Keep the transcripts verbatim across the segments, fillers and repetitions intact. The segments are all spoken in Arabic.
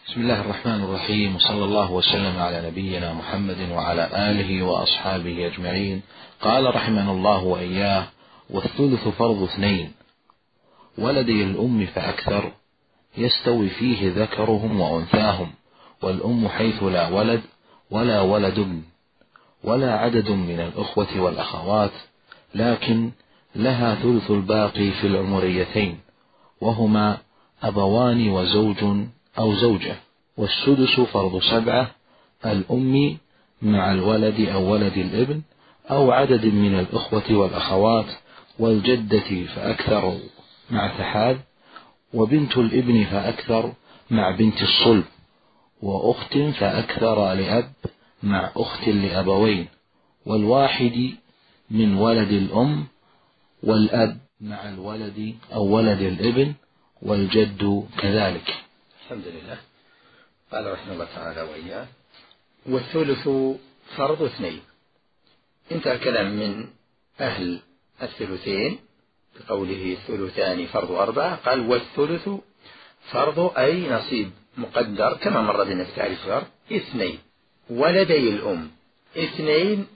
بسم الله الرحمن الرحيم، وصلى الله وسلم على نبينا محمد وعلى آله وأصحابه أجمعين. قال رحمه الله وإياه: والثلث فرض اثنين، ولدي الأم فأكثر، يستوي فيه ذكرهم وأنثاهم، والأم حيث لا ولد ولا ولد ابن ولا عدد من الأخوة والأخوات، لكن لها ثلث الباقي في العمريتين، وهما أبوان وزوج أو زوجة. والسدس فرض سبعة، الأم مع الولد أو ولد الابن أو عدد من الأخوة والأخوات، والجدة فأكثر مع تحاد، وبنت الابن فأكثر مع بنت الصلب، وأخت فأكثر لأب مع أخت لأبوين، والواحد من ولد الأم، والأب مع الولد أو ولد الابن، والجد كذلك. الحمد لله. قال رحمه الله تعالى وإياه: والثلث فرض اثنين. انتهى الكلام من أهل الثلثين بقوله الثلثان فرض أربعة. قال: والثلث فرض أي نصيب مقدر كما مر بنا في تعريف الفرض اثنين، ولدي الأم. اثنين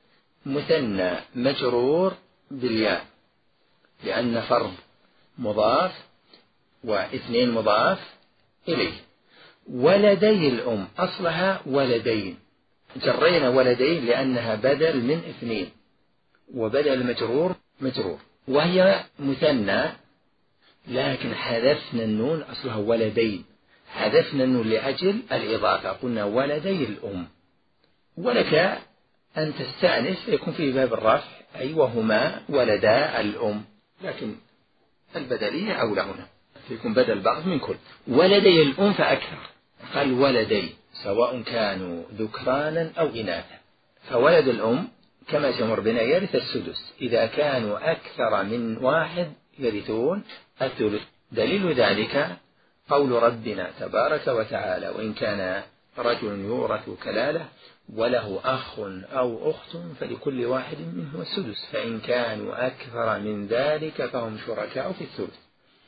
مثنى مجرور بالياء لأن فرض مضاف واثنين مضاف إليه. ولدي الأم أصلها ولدين، جرينا ولدين لأنها بدل من اثنين، وبدل مجرور مجرور، وهي مثنى لكن حذفنا النون، أصلها ولدين، حذفنا النون لأجل الإضافة، قلنا ولدي الأم. ولك أن تستأنس يكون في باب الرفع، أي وهما ولدا الأم، لكن البدلية أولى هنا، يكون بدل بعض من كل. ولدي الأم فأكثر، قال ولدي سواء كانوا ذكرانا أو إناثا. فولد الأم كما سيمر بنا يرث السدس، إذا كانوا أكثر من واحد يرثون الثلث. دليل ذلك قول ربنا تبارك وتعالى: وإن كان رجل يورث كلالة وله أخ أو أخت فلكل واحد منه السدس، فإن كانوا أكثر من ذلك فهم شركاء في الثلث.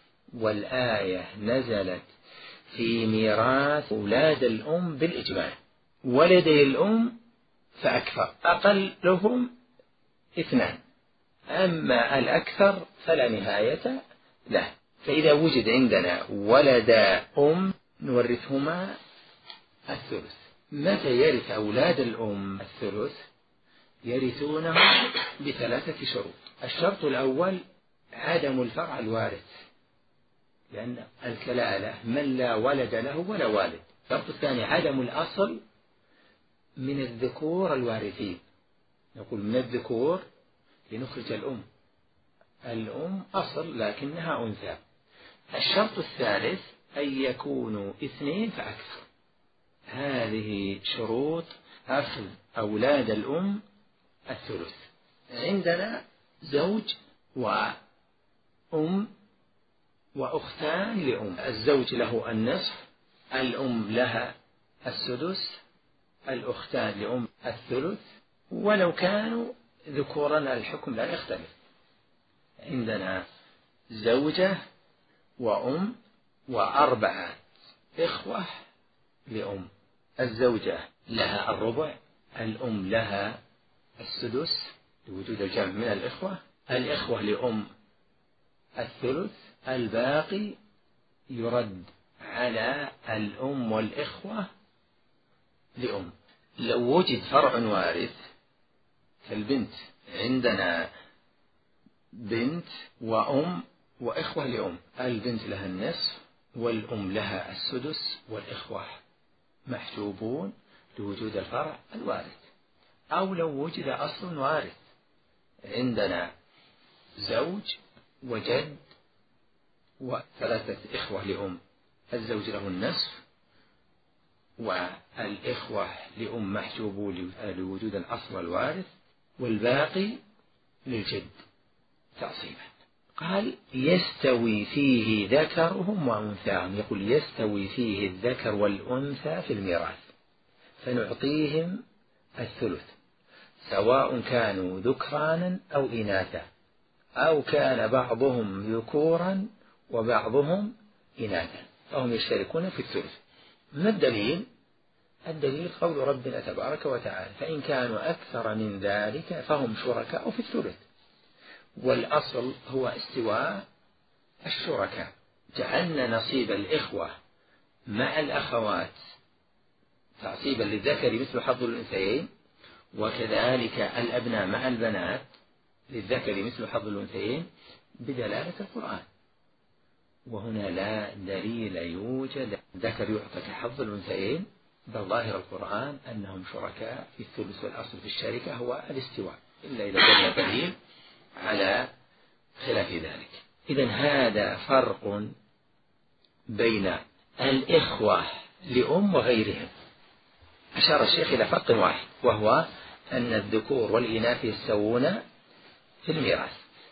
والآية نزلت في ميراث أولاد الأم بالإجماع. ولدي الأم فأكثر، أقلهم اثنان، أما الأكثر فلا نهاية له. فإذا وجد عندنا ولدا أم نورثهما الثلث. متى يرث أولاد الأم الثلث؟ يرثونه بثلاثة شروط. الشرط الأول عدم الفرع الوارث، لأن الكلالة من لا ولد له ولا والد. الشرط الثاني عدم الأصل من الذكور الوارثين، نقول من الذكور لنخرج الأم، الأم أصل لكنها أنثى. الشرط الثالث أن يكونوا اثنين فأكثر. هذه شروط أخذ أولاد الأم الثلث. عندنا زوج وأم وأختان لأم، الزوج له النصف، الأم لها السدس، الأختان لأم الثلث، ولو كانوا ذكورا الحكم لا يختلف. عندنا زوجة وأم وأربعة إخوة لأم، الزوجة لها الربع، الأم لها السدس لوجود الجمع من الإخوة، الإخوة لأم الثلث، الباقي يرد على الأم والإخوة لأم. لو وجد فرع وارث كالبنت، عندنا بنت وأم وإخوة لأم، البنت لها النصف والأم لها السدس، والإخوة محجوبون لوجود الفرع الوارث. أو لو وجد أصل وارث، عندنا زوج وجد وثلاثة إخوة لأم، الزوج له النصف والإخوة لأم محجوبون لوجود الأصل الوارث، والباقي للجد تعصيبا. قال: يستوي فيه ذكرهم وأنثاهم، يقول يستوي فيه الذكر والأنثى في الميراث، فنعطيهم الثلث سواء كانوا ذكرانا أو إناثا، أو كان بعضهم ذكورا وبعضهم إناثا، فهم يشتركون في الثلث. ما الدليل؟ الدليل قول ربنا تبارك وتعالى: فإن كانوا أكثر من ذلك فهم شركاء في الثلث. والأصل هو استواء الشركاء. جعلنا نصيب الإخوة مع الأخوات تعصيبا للذكر مثل حظ الأنثيين، وكذلك الأبناء مع البنات للذكر مثل حظ الأنثيين بدلالة القرآن. وهنا لا دليل يوجد ذكر يعطى كحظ الأنثيين، بل ظاهر القرآن أنهم شركاء في الثلث، والأصل في الشركة هو الاستواء، إلا إذا كان دليل على خلاف ذلك. إذن هذا فرق بين الإخوة لأم وغيرهم. أشار الشيخ إلى فرق واحد، وهو أن الذكور والإناث يستوون في الميراث.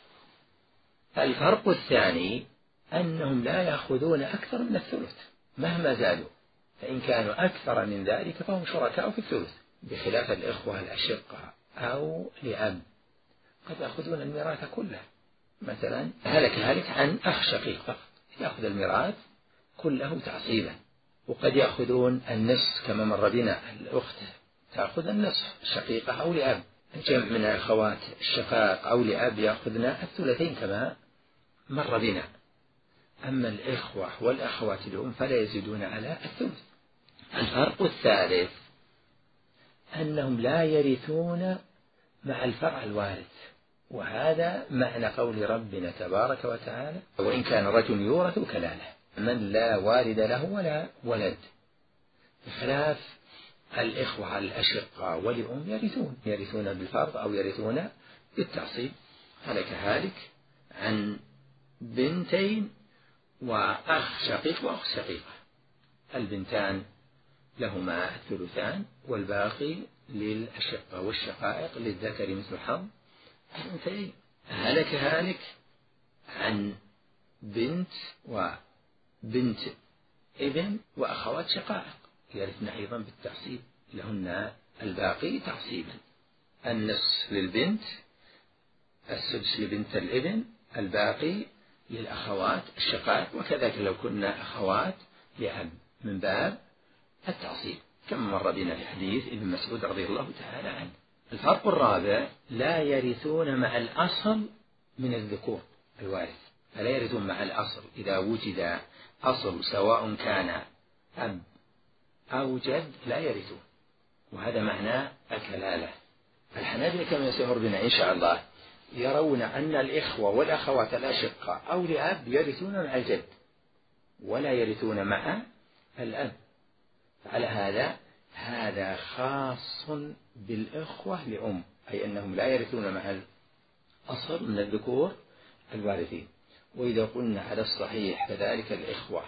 الفرق الثاني أنهم لا يأخذون أكثر من الثلث مهما زادوا، فإن كانوا أكثر من ذلك فهم شركاء في الثلث، بخلاف الإخوة الأشقاء أو لأب قد يأخذون الميراث كله. مثلا هلك هلك عن أخ شقيق فقط يأخذ الميراث كله تعصيبا، وقد يأخذون النصف كما مر بنا، الأخت تأخذ النصف شقيقة أو لأب، الجمع من الأخوات الشقاق أو لأب يأخذن الثلثين كما مر بنا. أما الإخوة والأخوات لأم فلا يزيدون على الثلث. الفرق الثالث أنهم لا يرثون مع الفرع الوارث، وهذا معنى قول ربنا تبارك وتعالى: وإن كان رجل يورث كلالة، من لا والد له ولا ولد، بخلاف الإخوة الأشقاء ولأم يرثون يرثون بالفرض أو يرثون بالتعصيب. هلك هالك عن بنتين وأخ شقيق وأخ شقيقة، البنتان لهما الثلثان والباقي للأشقة والشقائق للذكر مثل حظ الأنثيين. هلك هالك عن بنت وبنت ابن وأخوات شقائق يرثن أيضا بالتعصيب، لهن الباقي تعصيبا، النصف للبنت، السدس لبنت الابن، الباقي للأخوات الشقائق، وكذلك لو كنا أخوات لأب من باب التعصيب كما مر بنا في حديث ابن مسعود رضي الله تعالى عنه. الفرق الرابع: لا يرثون مع الأصل من الذكور الوارث، فلا يرثون مع الأصل إذا وجد أصل سواء كان أب أو جد لا يرثون، وهذا معنى الكلالة. الحنابلة كما سيمر بنا إن شاء الله يرون أن الإخوة والأخوات الأشقاء أو لأب يرثون مع الجد ولا يرثون مع الأب. على هذا هذا خاص بالإخوة لأم، أي أنهم لا يرثون مع الأصل من الذكور الوارثين. وإذا قلنا على الصحيح فذلك الإخوة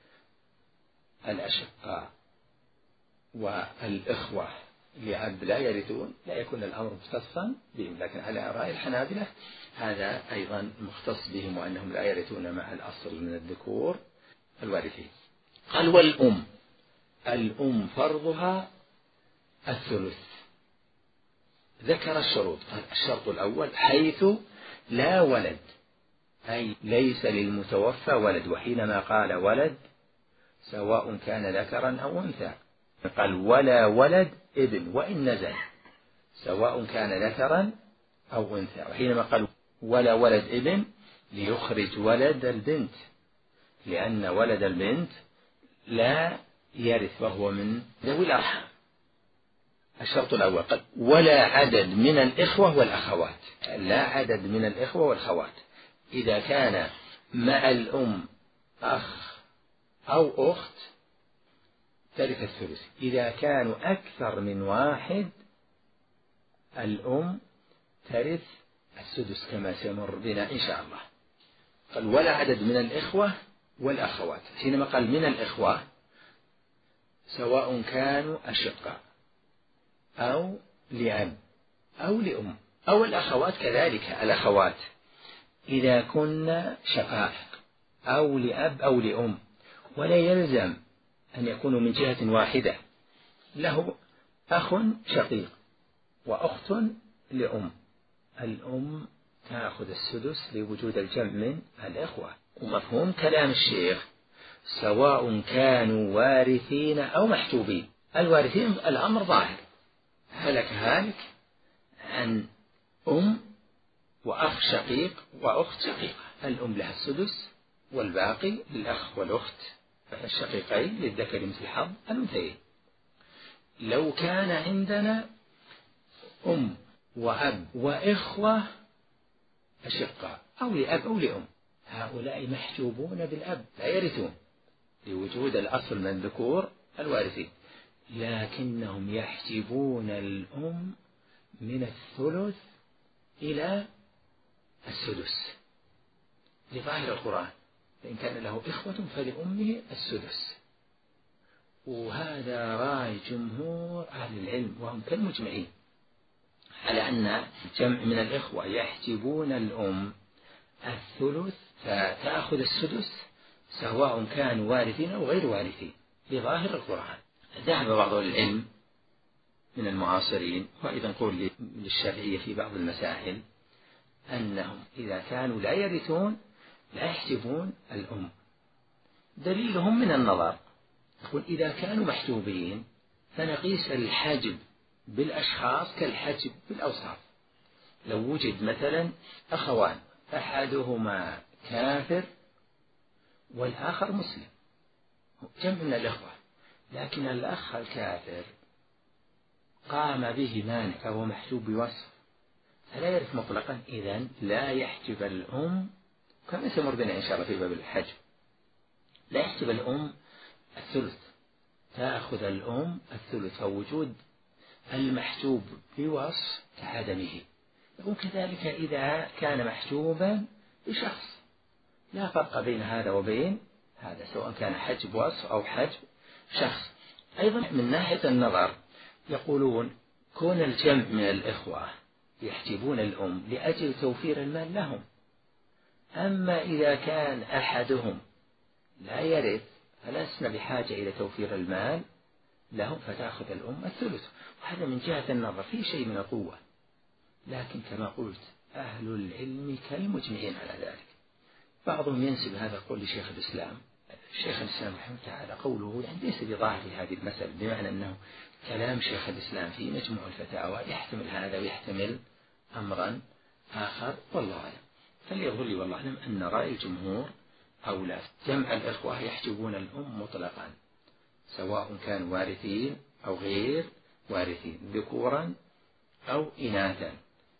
الأشقاء والإخوة لأب لا يرثون، لا يكون الأمر مختصا بهم، لكن على رأي الحنابلة هذا أيضا مختص بهم، وأنهم لا يرثون مع الأصل من الذكور الوارثين. قال: والأم، الأم فرضها الثلث. ذكر الشروط، قال: الشرط الأول حيث لا ولد، أي ليس للمتوفى ولد، وحينما قال ولد سواء كان ذكرا أو أنثى، قال: ولا ولد ابن وإن نزل، سواء كان ذكرا أو أنثى. وحينما قال ولا ولد ابن ليخرج ولد البنت، لأن ولد البنت لا يرث وهو من ذوي الأرحام. الشرط الأول قال: ولا عدد من الإخوة والأخوات، لا عدد من الإخوة والأخوات. إذا كان مع الأم أخ أو أخت ترث الثلث، إذا كانوا أكثر من واحد الأم ترث السدس كما سيمر بنا إن شاء الله. قال: ولا عدد من الإخوة والأخوات. حينما قال من الإخوة سواء كانوا أشقاء أو لأب أو لأم، أو الأخوات كذلك، الأخوات إذا كنا شقائق أو لأب أو لأم، ولا يلزم أن يكونوا من جهة واحدة، له أخ شقيق وأخت لأم، الأم تأخذ السدس لوجود الجمع من الإخوة. ومفهوم كلام الشيخ سواء كانوا وارثين أو محجوبين. الوارثين الأمر ظاهر، هلك هالك عن أم وأخ شقيق وأخت شقيقة، الأم لها السدس والباقي للأخ والأخت الشقيقين للذكر مثل حظ الأنثيين. لو كان عندنا أم وأب وإخوة أشقاء أو لأب أو لأم، هؤلاء محجوبون بالأب لا يرثون لوجود الأصل من الذكور الوارثين، لكنهم يحجبون الأم من الثلث إلى السدس لظاهر القرآن، فإن كان له إخوة فلأمه السدس. وهذا رأي جمهور أهل العلم وهم كالمجمعين على أن جمع من الإخوة يحجبون الأم الثلث فتأخذ السدس سواء كانوا وارثين أو غير وارثين لظاهر القرآن. ذهب بعض العلم من المعاصرين وأيضا قول للشافعية في بعض المسائل أنهم إذا كانوا لا يرثون لا يحجبون الأم. دليلهم من النظر، يقول إذا كانوا محجوبين فنقيس الحجب بالأشخاص كالحجب بالأوصاف. لو وجد مثلا أخوان أحدهما كافر والآخر مسلم، جمع من الإخوة، لكن الأخ الكافر قام به مانع فهو محجوب بوصف فلا يرث مطلقا، إذن لا يحجب الأم كما سيمر بنا إن شاء الله في باب الحجب، لا يحجب الأم الثلث، تأخذ الأم الثلث، فوجود المحجوب بوصف كعدمه. يقول كذلك إذا كان محجوبا بشخص لا فرق بين هذا وبين هذا، سواء كان حجب وصف أو حجب شخص. أيضا من ناحية النظر يقولون كون الجمع من الإخوة يحجبون الأم لأجل توفير المال لهم، أما إذا كان أحدهم لا يرث فلسنا بحاجة إلى توفير المال لهم فتأخذ الأم الثلث. وهذا من جهة النظر في شيء من القوة، لكن كما قلت أهل العلم كالمجمعين على ذلك. بعضهم ينسب هذا القول لشيخ الإسلام، شيخ الإسلام رحمه الله تعالى قوله يعني ليس بظاهر هذه المسألة، بمعنى أنه كلام شيخ الإسلام في مجموع الفتاوى يحتمل هذا ويحتمل أمرا آخر، والله أعلم. فليظهر لي والله أعلم أن رأي الجمهور أولى، جمع الإخوة يحجبون الأم مطلقا سواء كانوا وارثين أو غير وارثين، ذكورا أو إناثا،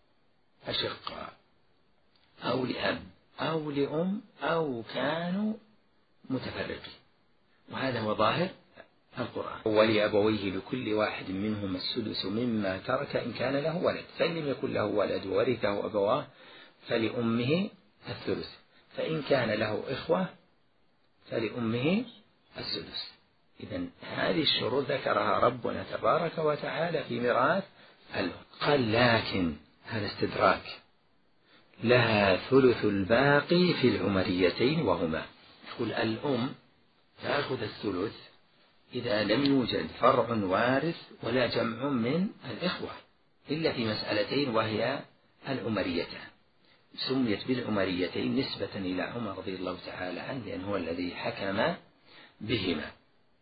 أشقاء أو لأب أو لأم أو كانوا متفرقين، وهذا هو ظاهر القرآن. ولأبويه لكل واحد منهم السدس مما ترك إن كان له ولد، فإن لم يكن له ولد ورثه أبواه فلأمه الثلث، فإن كان له إخوة فلأمه السدس. إذن هذه الشروط ذكرها ربنا تبارك وتعالى في ميراث الأم. قال لكن هذا استدراك لها ثلث الباقي في العمريتين وهما، يقول الأم تأخذ الثلث إذا لم يوجد فرع وارث ولا جمع من الإخوة إلا في مسألتين وهي العمريتان، سميت بالعمريتين نسبة إلى عمر رضي الله تعالى عنه لأنه هو الذي حكم بهما،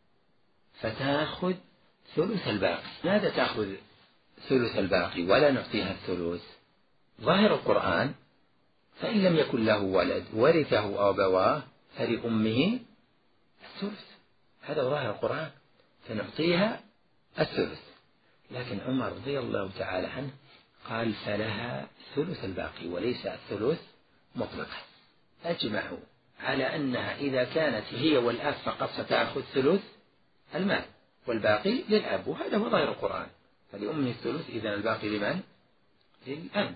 فتأخذ ثلث الباقي. ماذا تأخذ ثلث الباقي ولا نعطيها الثلث؟ ظاهر القرآن فإن لم يكن له ولد ورثه أبواه فلأمه الثلث، هذا ظاهر القرآن، فنعطيها الثلث. لكن عمر رضي الله تعالى عنه قال فلها ثلث الباقي وليس الثلث مطلقا. أجمعوا على أنها إذا كانت هي والأب فقط ستأخذ ثلث المال والباقي للأب، وهذا هو ظاهر القرآن، فلأمه الثلث إذن الباقي لمن؟ للأب.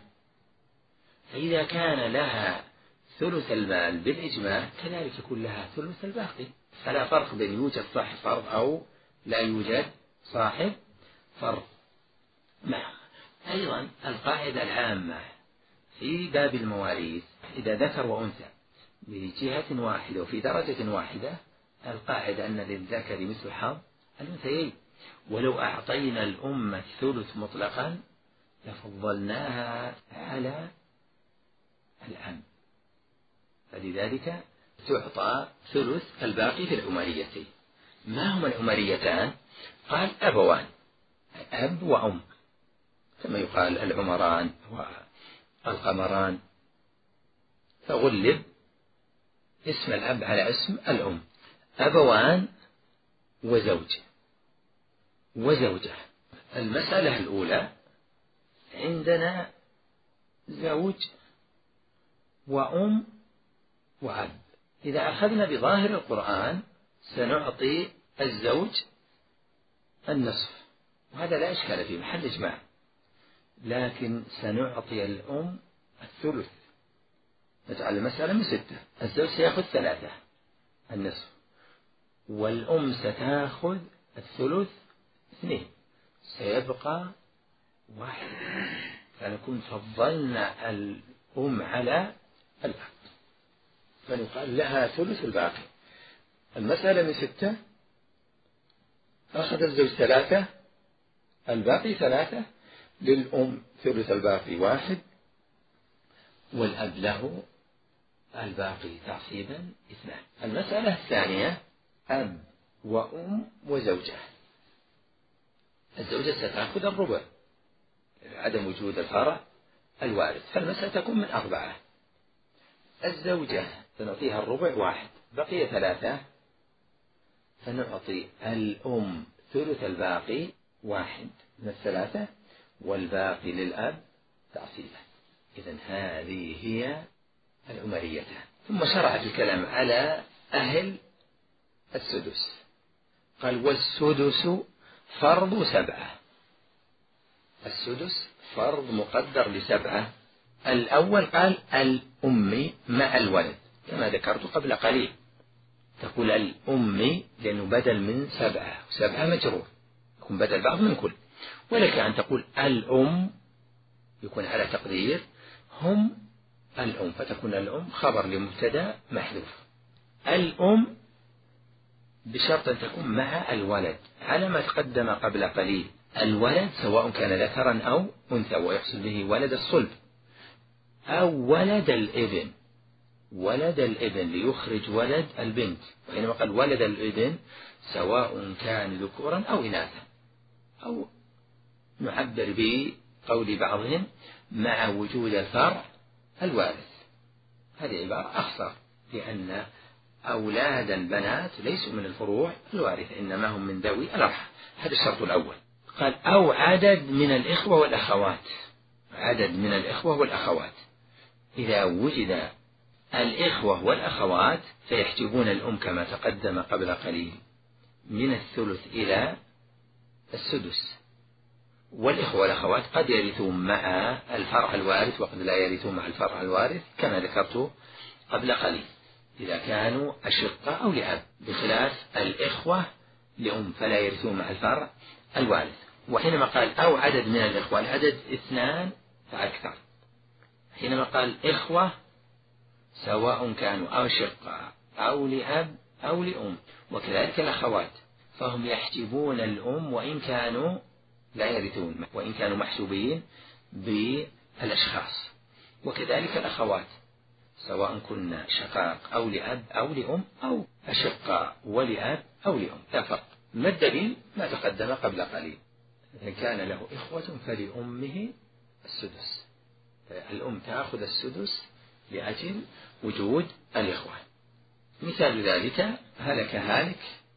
فإذا كان لها ثلث المال بالإجماع كذلك يكون لها ثلث الباقي، فلا فرق بين يوجد صاحب فرض أو لا يوجد صاحب فرض. نعم. أيضا القاعدة العامة في باب المواريث إذا ذكر وأنثى بجهة واحدة وفي درجة واحدة، القاعدة أن للذكر مثل حظ الأنثيين، ولو أعطينا الأم الثلث مطلقا لفضلناها على الأم، فلذلك تعطى ثلث الباقي في العمريتين. ما هما العمريتان؟ قال أبوان، أب وأم، كما يقال العمران والقمران، فغلب اسم الأب على اسم الأم. أبوان وزوج وزوجة. المسألة الأولى عندنا زوج وأم وأب. إذا أخذنا بظاهر القرآن سنعطي الزوج النصف، وهذا لا إشكال فيه، محل إجماع، لكن سنعطي الأم الثلث. نجعل المسألة من ستة، الزوج سيأخذ ثلاثة النصف، والأم ستأخذ الثلث اثنين، سيبقى واحد، فنكون فضلنا الأم على الأب، فنقال لها ثلث الباقي. المسألة من ستة، أخذ الزوج ثلاثة، الباقي ثلاثة، للأم ثلث الباقي واحد، والأب له الباقي تعصيبا اثنان. المسألة الثانية أب وأم وزوجة. الزوجة ستأخذ الربع عدم وجود الفرع الوارث، فالمسألة تكون من أربعة. الزوجة سنعطيها الربع واحد، بقي ثلاثة، فنعطي الأم ثلث الباقي واحد من الثلاثة، والباقي للأب تعصيبا. إذن هذه هي العمريتان. ثم شرع في الكلام على أهل السدس، قال والسدس فرض سبعة. السدس فرض مقدر لسبعة. الأول قال الأم مع الولد كما ذكرت قبل قليل، تقول الأم لأنه بدل من سبعة، سبعة مجرور يكون بدل بعض من كل، ولك أن تقول الأم يكون على تقدير هم الأم، فتكون الأم خبر لمبتدأ محذوف. الأم بشرط أن تكون مع الولد على ما تقدم قبل قليل. الولد سواء كان ذكرا أو أنثى، ويحصل به ولد الصلب أو ولد الابن. ولد الابن ليخرج ولد البنت، وحينما قال ولد الابن سواء كان ذكورا أو إناثا، أو نعبر بقول بعضهم مع وجود الفرع الوارث. هذه عبارة أخصر، لأن أولاد البنات ليسوا من الفروع الوارثة، إنما هم من ذوي الأرحام. هذا الشرط الأول. قال أو عدد من الإخوة والأخوات. عدد من الإخوة والأخوات، إذا وجد الإخوة والأخوات فيحجبون الأم كما تقدم قبل قليل من الثلث إلى السدس. والإخوة والأخوات قد يرثون مع الفرع الوارث وقد لا يرثون مع الفرع الوارث كما ذكرت قبل قليل، إذا كانوا أشقة أو لأب، بخلاف الإخوة لأم فلا يرثون مع الفرع الوارث. وحينما قال أو عدد من الإخوة، العدد اثنان فأكثر. حينما قال إخوة سواء كانوا أشقة أو لأب أو لأم، وكذلك الأخوات فهم يحجبون الأم وإن كانوا لا يرثون، وإن كانوا محسوبين بالأشخاص. وكذلك الأخوات سواء كنا شقاق أو لأب أو لأم، أو أشقاء ولأب أو لأم، لا فرق. ما الدليل؟ ما تقدم قبل قليل، إذا كان له إخوة فلأمه السدس، الأم تأخذ السدس لأجل وجود الإخوة. مثال ذلك هلك هالك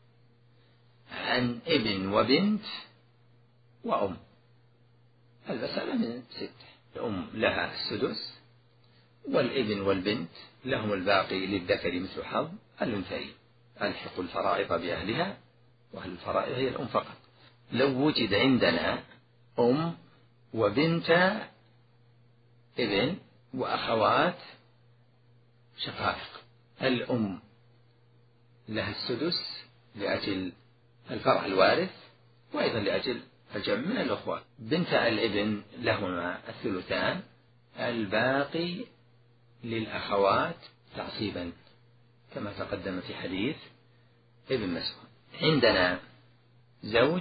عن ابن وبنت وأم، المسألة من ستة، الأم لها السدس والابن والبنت لهم الباقي للذكر مثل حظ الأنثيين. ألحق الفرائض بأهلها، وأهل الفرائض هي الأم فقط. لو وجد عندنا أم وبنت ابن وأخوات شقائق، الأم لها السدس لأجل الفرع الوارث، وأيضا لأجل الجمع من الأخوات. بنت الابن لهما الثلثان، الباقي للأخوات تعصيبا كما تقدم في حديث ابن مسعود. عندنا زوج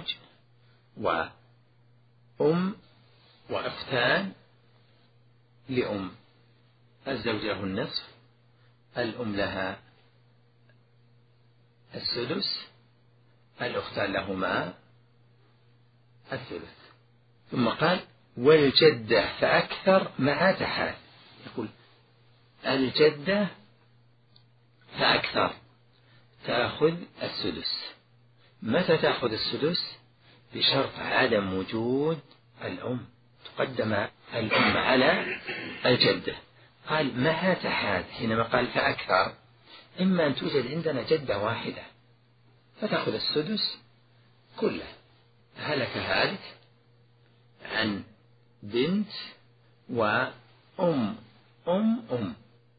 وأم وأختان لأم، الزوج له النصف، الأم لها السدس، الأختان لهما الثلث. ثم قال والجدة فأكثر مع تحال. يقول الجدة فأكثر تأخذ السدس. متى تأخذ السدس؟ بشرط عدم وجود الأم، تقدم الأم على الجدة. قال مع تحال، حينما قال فأكثر إما أن توجد عندنا جدة واحدة فتأخذ السدس كله، هلك هالك عن بنت وأم أم أم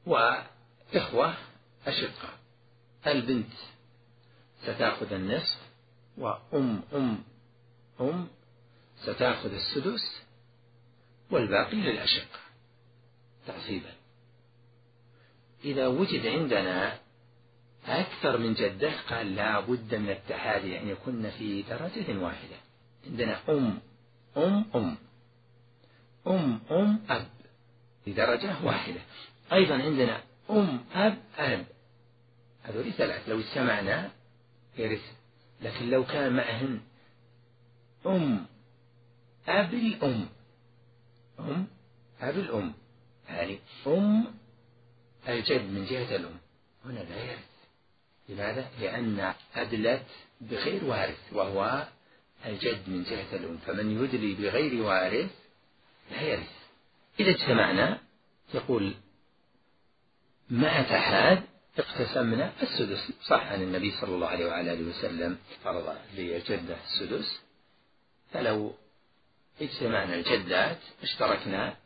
وإخوة أشقة، البنت ستأخذ النصف وأم أم أم ستأخذ السدس والباقي للأشقة تعصيبا. إذا وجد عندنا أكثر من جدة قال لا بد من التحالي، يعني يكون في درجة واحدة. عندنا أم أم أم أم أم أب في درجة واحدة. أيضا عندنا أم أب أب، هذول ثلاث لو اجتمعنا يرث. لكن لو كان معهن أم أب الأم أم أب الأم، يعني أم الجد من جهة الأم، هنا لا يرث. لماذا؟ لأن أدلت بغير وارث وهو الجد من جهة الأم، فمن يدلي بغير وارث لا يرث. إذا اجتمعنا يقول مع تحاد اقتسمنا السدس. صح عن النبي صلى الله عليه وعلى آله وسلم فرض للجدة السدس، فلو اجتمعنا الجدات اشتركنا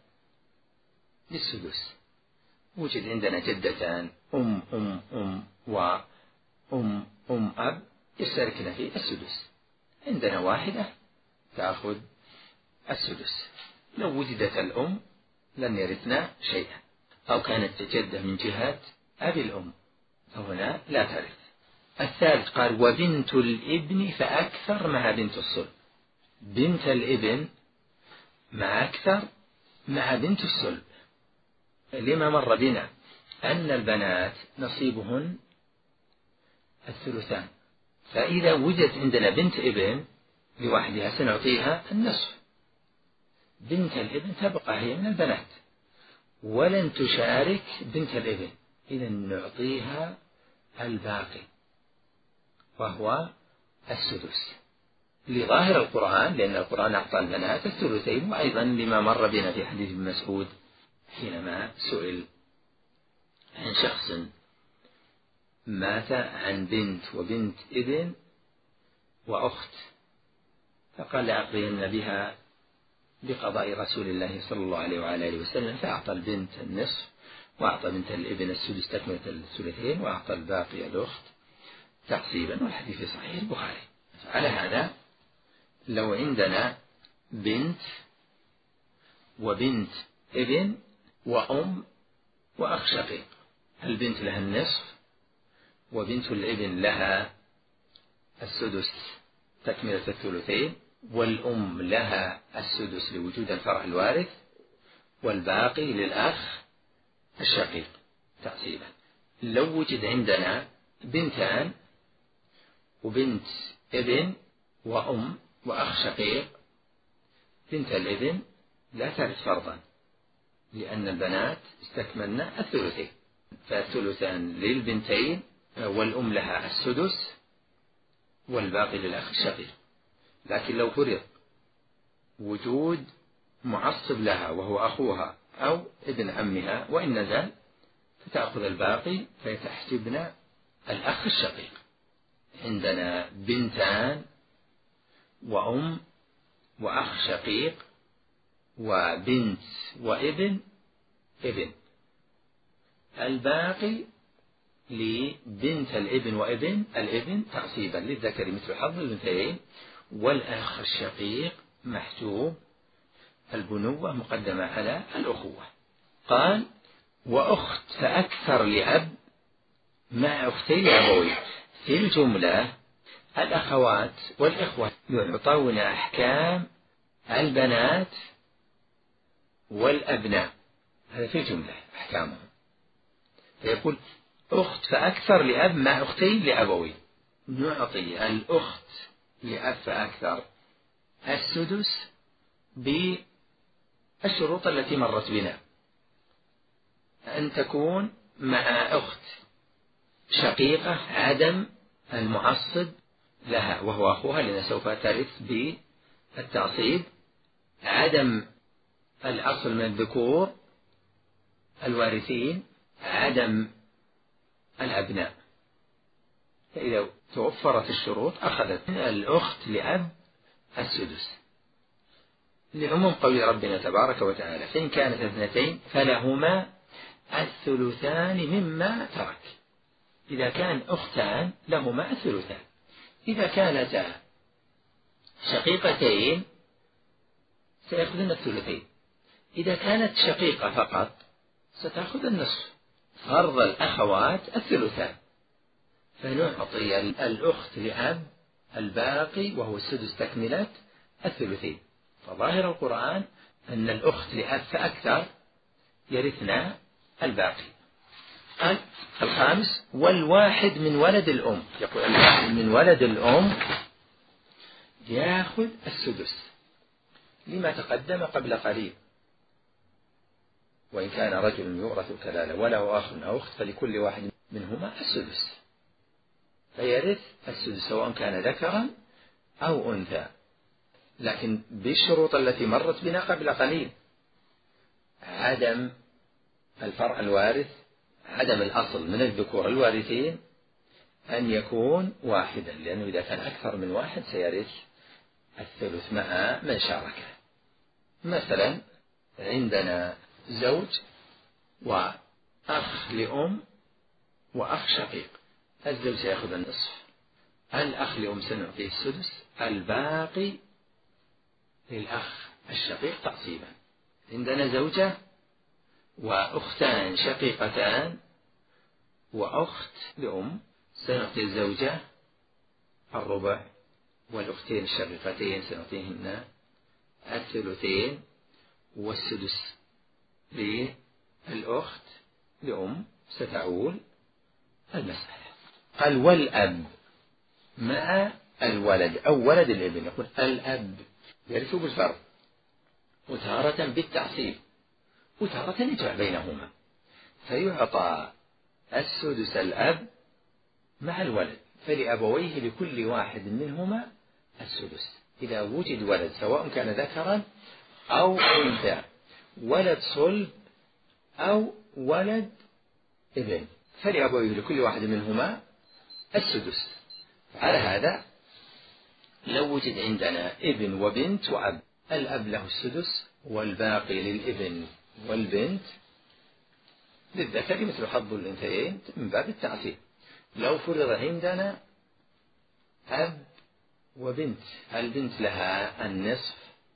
للسدس. وجد عندنا جدتان أم أم أم وأم أم أب يشتركنا في السدس، عندنا واحدة تأخذ السدس. لو وجدت الأم لن يرثنا شيئا، أو كانت جدة من جهة أبي الأم فهنا لا ترث. الثالث قال وبنت الابن فأكثر مع بنت الصلب. بنت الابن مع أكثر مع بنت الصلب، لما مر بنا أن البنات نصيبهن الثلثان، فإذا وجدت عندنا بنت ابن لوحدها سنعطيها النصف. بنت الابن تبقى هي من البنات ولن تشارك بنت الابن، إذا نعطيها الباقي وهو السدس لظاهر القرآن، لأن القرآن أعطى البنات الثلثين، وأيضا لما مر بنا في حديث ابن مسعود حينما سئل عن شخص مات عن بنت وبنت ابن وأخت، فقال لأقضين بها بقضاء رسول الله صلى الله عليه وعلى آله وسلم، فأعطى البنت النصف وأعطى بنت الابن السدس تكملة الثلثين وأعطى الباقي الأخت تعصيبا، والحديث في صحيح البخاري. على هذا لو عندنا بنت وبنت ابن وأم وأخ شقيق، البنت لها النصف وبنت الابن لها السدس تكملة الثلثين، والأم لها السدس لوجود الفرع الوارث، والباقي للأخ الشقيق تعصيبا. لو وجد عندنا بنتان وبنت ابن وأم وأخ شقيق، بنت الابن لا ترث فرضا لأن البنات استكملنا الثلثين، فالثلثان للبنتين والأم لها السدس والباقي للأخ الشقيق. لكن لو فرض وجود معصب لها وهو أخوها أو ابن عمها وإن نزل فتأخذ الباقي فيتحسبنا الأخ الشقيق. عندنا بنتان وأم وأخ شقيق وبنت وابن ابن، الباقي لبنت الابن وابن الابن تعصيبا للذكر مثل حظ الأنثيين، والأخ الشقيق محسوب البنوة مقدمة على الأخوة. قال وأخت فأكثر لأب مع أختي لأبوي. في الجملة الأخوات والإخوة يعطون أحكام البنات والأبناء، هذا في الجملة أحكامهم. فيقول أخت فأكثر لأب مع أختي لأبوي، نعطي الأخت لأب فأكثر السدس بالشروط التي مرت بنا، أن تكون مع أخت شقيقة عدم المعصب لها وهو أخوها، لأن سوف ترث بالتعصيب، عدم الأصل من الذكور الوارثين، عدم الأبناء. فإذا توفرت الشروط أخذت الأخت لأب السدس، لعموم قول ربنا تبارك وتعالى: فإن كانت اثنتين فلهما الثلثان مما ترك. إذا كان أختان لهما الثلثان. إذا كانتا شقيقتين سيأخذن الثلثين. إذا كانت شقيقة فقط ستأخذ النصف. فرض الأخوات الثلثان، فنعطي الأخت لأب الباقي وهو السدس تكملة الثلثين. فظاهر القرآن أن الأخت لأب فأكثر يرثنا الباقي. قال الخامس: والواحد من ولد الأم. يقول الواحد من ولد الأم يأخذ السدس لما تقدم قبل قليل: وإن كان رجل يورث كلالة وله أخ أو أخت فلكل واحد منهما السدس، فيرث السدس سواء كان ذكرا أو أنثى، لكن بالشروط التي مرت بنا قبل قليل: عدم الفرع الوارث، عدم الأصل من الذكور الوارثين، أن يكون واحدا، لأنه إذا كان أكثر من واحد سيرث الثلث مع من شاركه. مثلا عندنا زوج وأخ لأم وأخ شقيق، الزوج سيأخذ النصف، الأخ لأم سنعطيه السدس، الباقي للأخ الشقيق تعصيبا. عندنا زوجة وأختان شقيقتان وأخت لأم، سنعطي الزوجة الربع، والأختين الشقيقتين سنعطيهن الثلثين، والسدس للأخت لأم ستعول المسألة. قال: والأب مع الولد أو ولد الابن. يقول الأب يرث بالفرض، وتارة بالتعصيب، وتارة يجمع بينهما، فيعطى السدس الأب مع الولد، فلأبويه لكل واحد منهما السدس إذا وجد ولد، سواء كان ذكرا أو أنثى، ولد صلب أو ولد ابن، فلأبويه لكل واحد منهما السدس. على هذا لو وجد عندنا ابن وبنت وأب، الأب له السدس والباقي للابن والبنت للذكر مثل حظ الأنثيين من باب التعصيب. لو فرض عندنا أب وبنت، البنت لها النصف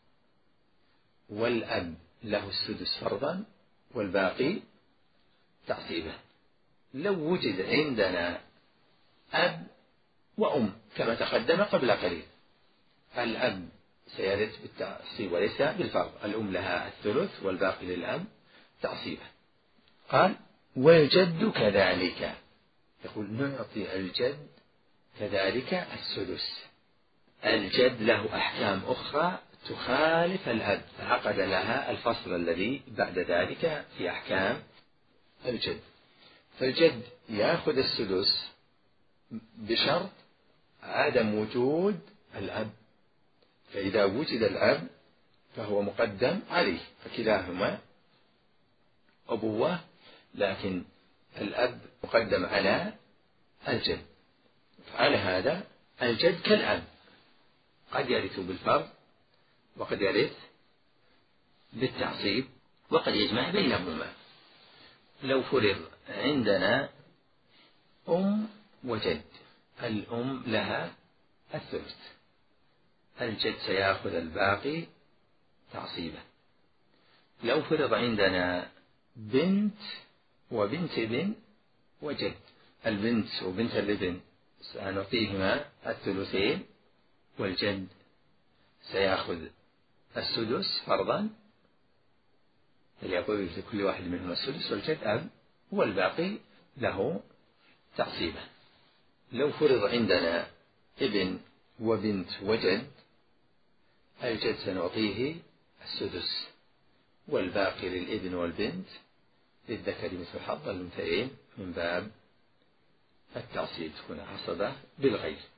والأب له السدس فرضا والباقي تعصيبا. لو وجد عندنا أب وأم كما تقدم قبل قليل، الأب سيرث بالتعصيب وليس بالفرض، الأم لها الثلث والباقي للأب تعصيبا. قال: والجد كذلك. يقول نعطي الجد كذلك السدس. الجد له أحكام أخرى تخالف الأب، عقد لها الفصل الذي بعد ذلك في أحكام الجد. فالجد يأخذ السدس بشرط عدم وجود الأب، فإذا وجد الأب فهو مقدم عليه، فكلاهما أبوة، لكن الأب مقدم على الجد. فعلى هذا الجد كالأب، قد يرث بالفرض وقد يرث بالتعصيب وقد يجمع بينهما. لو فرض عندنا أم وجد، الأم لها الثلث، الجد سيأخذ الباقي تعصيبا. لو فرض عندنا بنت وبنت ابن وجد، البنت وبنت الابن سنعطيهما الثلثين، والجد سيأخذ السدس فرضا، فليقول لكل واحد منهما السدس، والجد أب والباقي له تعصيبا. لو فرض عندنا ابن وبنت وجد، الجد سنعطيه السدس، والباقي للابن والبنت للذكر مثل حظ الأنثيين من باب التعصيب، تكون عصبة بالغير.